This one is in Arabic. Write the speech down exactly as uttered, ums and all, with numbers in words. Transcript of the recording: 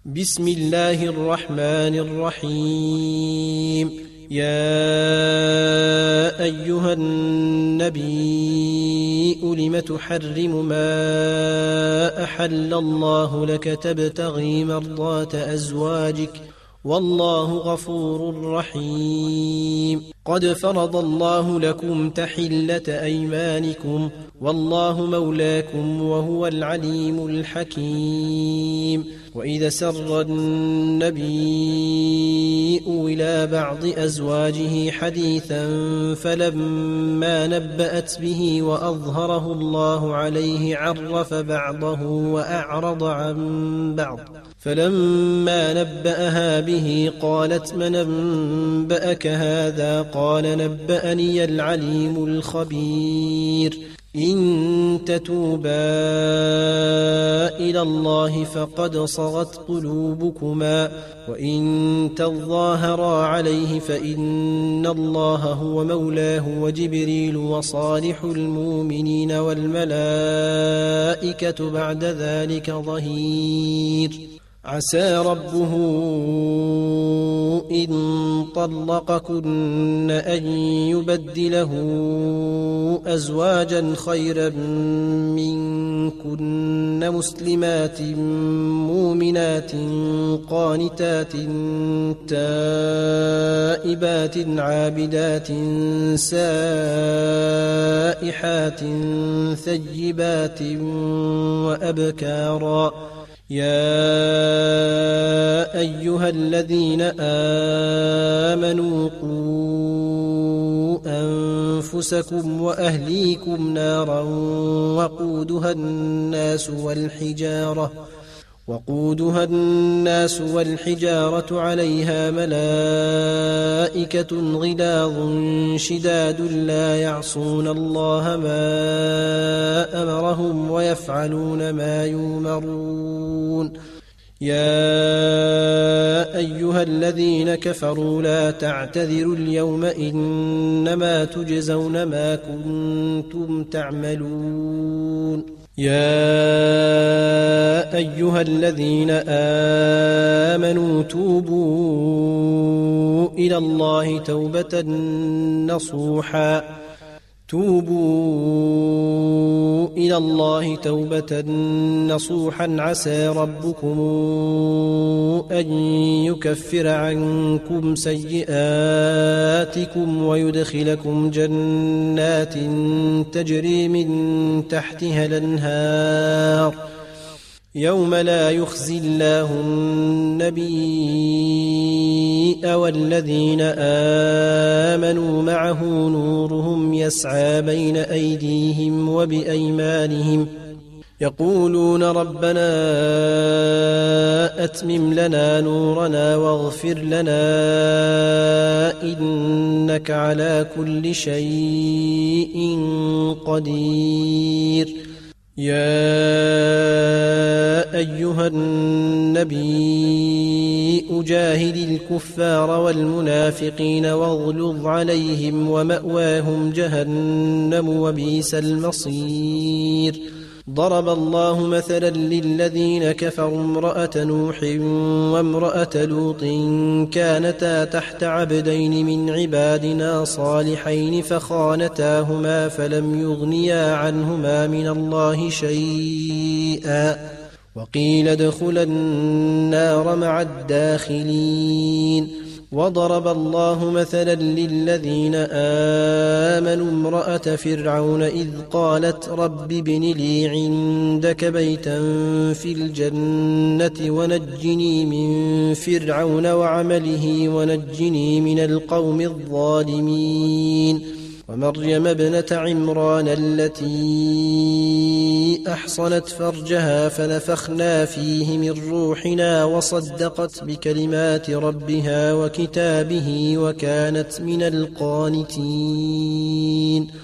بسم الله الرحمن الرحيم. يا أيها النبي لم تحرم ما أحل الله لك تبتغي مرضات أزواجك والله غفور رحيم. قد فرض الله لكم تحلة أيمانكم والله مولاكم وهو العليم الحكيم. وإذا سر النبي إلى بعض أزواجه حديثا فلما نبأت به وأظهره الله عليه عرف بعضه وأعرض عن بعض، فلما نبأها به قالت من أنبأك هذا؟ قال نبأني العليم الخبير. إن تتوبا إلى الله فقد صغت قلوبكما وإن تظاهرا عليه فإن الله هو مولاه وجبريل وصالح المؤمنين والملائكة بعد ذلك ظهير. عسى ربه إن طلقكن أن يبدله أزواجا خيرا منكن مسلمات مؤمنات قانتات تائبات عابدات سائحات ثيبات وأبكارا. يا أيها الذين آمنوا قوا أنفسكم وأهليكم نارا وقودها الناس والحجارة وقودها الناس والحجارة عليها ملائكة غلاظ شداد لا يعصون الله ما أمرهم ويفعلون ما يؤمرون. يا أيها الذين كفروا لا تعتذروا اليوم إنما تجزون ما كنتم تعملون. يا أيها الذين آمنوا توبوا إلى الله توبة نصوحا توبوا إلى الله توبة نصوحا عسى ربكم أن يكفر عنكم سيئاتكم ويدخلكم جنات تجري من تحتها الأنهار يوم لا يخزي الله النبي والذين آمنوا معه نورهم يسعى بين أيديهم وبأيمانهم يقولون ربنا أتمم لنا نورنا واغفر لنا إنك على كل شيء قدير. يا أيها النبي جاهد الكفار والمنافقين واغلظ عليهم ومأواهم جهنم وبئس المصير. ضرب الله مثلا للذين كفروا امرأة نوح وامرأة لوط كانتا تحت عبدين من عبادنا صالحين فخانتاهما فلم يغنيا عنهما من الله شيئا وقيل ادخلا النار مع الداخلين. وضرب الله مثلا للذين آمنوا امرأة فرعون إذ قالت رب ابن لي عندك بيتا في الجنة ونجني من فرعون وعمله ونجني من القوم الظالمين. ومريم ابنة عمران التي أحصنت فرجها فنفخنا فيه من روحنا وصدقت بكلمات ربها وكتابه وكانت من القانتين.